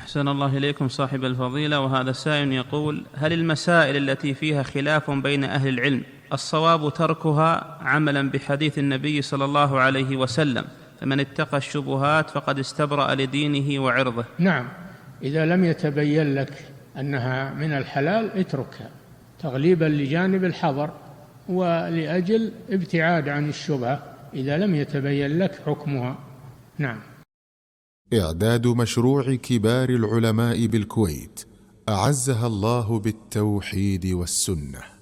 أحسن الله إليكم صاحب الفضيلة. وهذا السائل يقول: هل المسائل التي فيها خلاف بين أهل العلم الصواب تركها عملا بحديث النبي صلى الله عليه وسلم، فمن اتقى الشبهات فقد استبرأ لدينه وعرضه؟ نعم، إذا لم يتبين لك أنها من الحلال اتركها تغليبا لجانب الحظر ولأجل ابتعاد عن الشبهة إذا لم يتبين لك حكمها. نعم. إعداد مشروع كبار العلماء بالكويت أعزها الله بالتوحيد والسنة.